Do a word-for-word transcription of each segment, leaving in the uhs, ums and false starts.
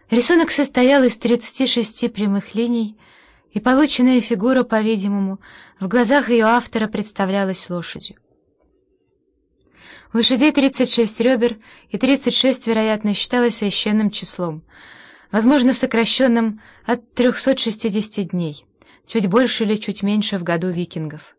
Рисунок состоял из тридцати шести прямых линий, и полученная фигура, по-видимому, в глазах ее автора представлялась лошадью. У лошадей тридцать шесть ребер, и тридцать шесть, вероятно, считалось священным числом, возможно, сокращенным от трёхсот шестидесяти дней, чуть больше или чуть меньше в году викингов.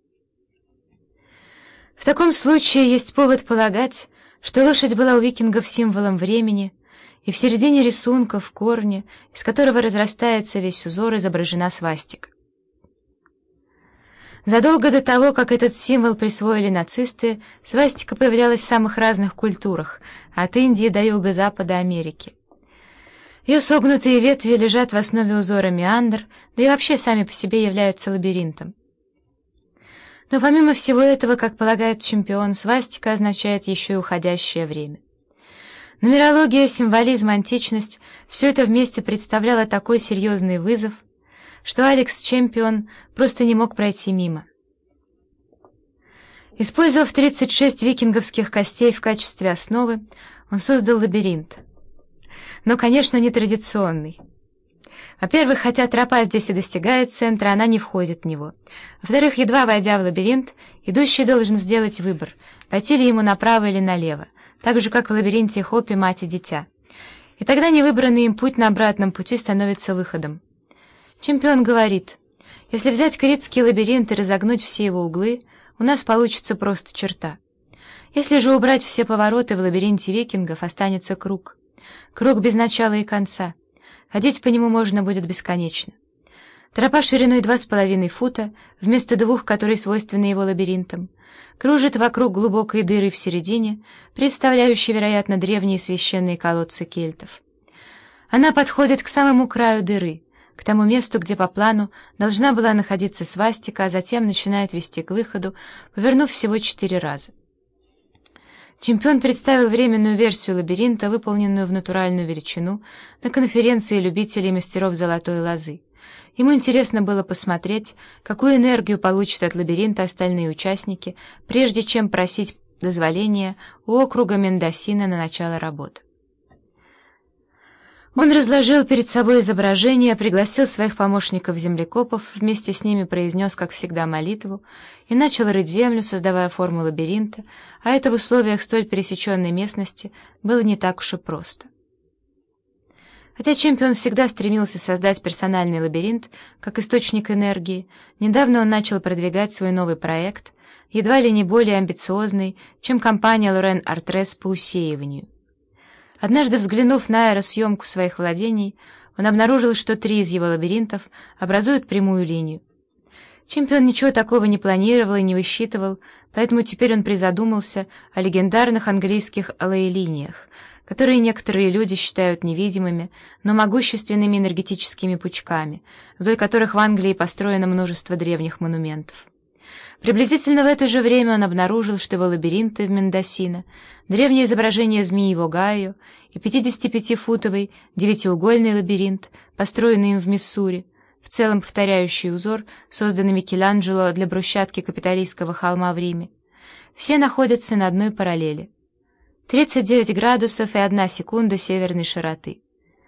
В таком случае есть повод полагать, что лошадь была у викингов символом времени, и в середине рисунка, в корне, из которого разрастается весь узор, изображена свастика. Задолго до того, как этот символ присвоили нацисты, свастика появлялась в самых разных культурах, от Индии до юго-запада Америки. Ее согнутые ветви лежат в основе узора меандр, да и вообще сами по себе являются лабиринтом. Но помимо всего этого, как полагает чемпион, свастика означает еще и уходящее время. Нумерология, символизм, античность — все это вместе представляло такой серьезный вызов, что Алекс Чемпион просто не мог пройти мимо. Использовав тридцать шесть викинговских костей в качестве основы, он создал лабиринт. Но, конечно, нетрадиционный. Во-первых, хотя тропа здесь и достигает центра, она не входит в него. Во-вторых, едва войдя в лабиринт, идущий должен сделать выбор, пойти ли ему направо или налево, так же, как в лабиринте Хопи «Мать и дитя». И тогда невыбранный им путь на обратном пути становится выходом. Чемпион говорит: если взять критский лабиринт и разогнуть все его углы, у нас получится просто черта. Если же убрать все повороты в лабиринте викингов, останется круг. Круг без начала и конца. Ходить по нему можно будет бесконечно. Тропа шириной два с половиной фута, вместо двух, которые свойственны его лабиринтам, кружит вокруг глубокой дыры в середине, представляющей, вероятно, древние священные колодцы кельтов. Она подходит к самому краю дыры, к тому месту, где по плану должна была находиться свастика, а затем начинает вести к выходу, повернув всего четыре раза. Чемпион представил временную версию лабиринта, выполненную в натуральную величину, на конференции любителей мастеров золотой лозы. Ему интересно было посмотреть, какую энергию получат от лабиринта остальные участники, прежде чем просить дозволения у округа Мендосина на начало работ. Он разложил перед собой изображение, пригласил своих помощников-землекопов, вместе с ними произнес, как всегда, молитву и начал рыть землю, создавая форму лабиринта, а это в условиях столь пересеченной местности было не так уж и просто. Хотя чемпион всегда стремился создать персональный лабиринт как источник энергии, недавно он начал продвигать свой новый проект, едва ли не более амбициозный, чем компания Лорен Артрес по усеиванию. Однажды, взглянув на аэросъемку своих владений, он обнаружил, что три из его лабиринтов образуют прямую линию. Чемпион ничего такого не планировал и не высчитывал, поэтому теперь он призадумался о легендарных английских аллей-линиях, которые некоторые люди считают невидимыми, но могущественными энергетическими пучками, вдоль которых в Англии построено множество древних монументов. Приблизительно в это же время он обнаружил, что его лабиринты в Мендосино, древнее изображение змеи Вогайо и пятидесятипятифутовый девятиугольный лабиринт, построенный им в Миссури, в целом повторяющий узор, созданный Микеланджело для брусчатки Капитолийского холма в Риме, все находятся на одной параллели. тридцать девять градусов и одна секунда северной широты.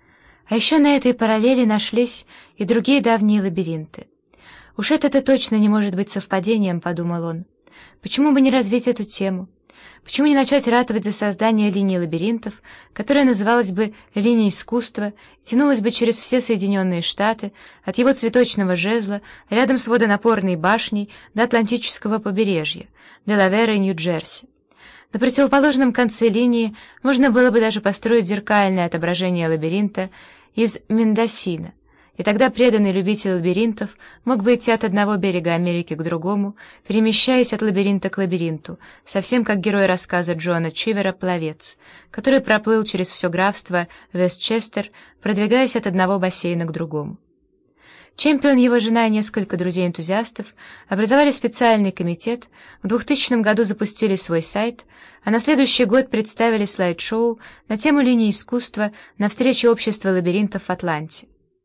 А еще на этой параллели нашлись и другие давние лабиринты. «Уж это-то точно не может быть совпадением», — подумал он. «Почему бы не развить эту тему? Почему не начать ратовать за создание линии лабиринтов, которая называлась бы «линией искусства» и тянулась бы через все Соединенные Штаты, от его цветочного жезла, рядом с водонапорной башней до Атлантического побережья, Делавера и Нью-Джерси? На противоположном конце линии можно было бы даже построить зеркальное отображение лабиринта из Мендосино, и тогда преданный любитель лабиринтов мог бы идти от одного берега Америки к другому, перемещаясь от лабиринта к лабиринту, совсем как герой рассказа Джона Чивера «Пловец», который проплыл через все графство Вестчестер, продвигаясь от одного бассейна к другому. Чемпион, его жена и несколько друзей-энтузиастов образовали специальный комитет, в двухтысячном году запустили свой сайт, а на следующий год представили слайд-шоу на тему линии искусства на встрече общества лабиринтов в Атланте.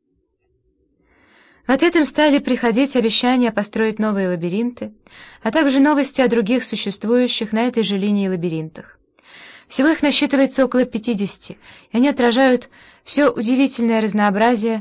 В ответ им стали приходить обещания построить новые лабиринты, а также новости о других существующих на этой же линии лабиринтах. Всего их насчитывается около пятидесяти, и они отражают все удивительное разнообразие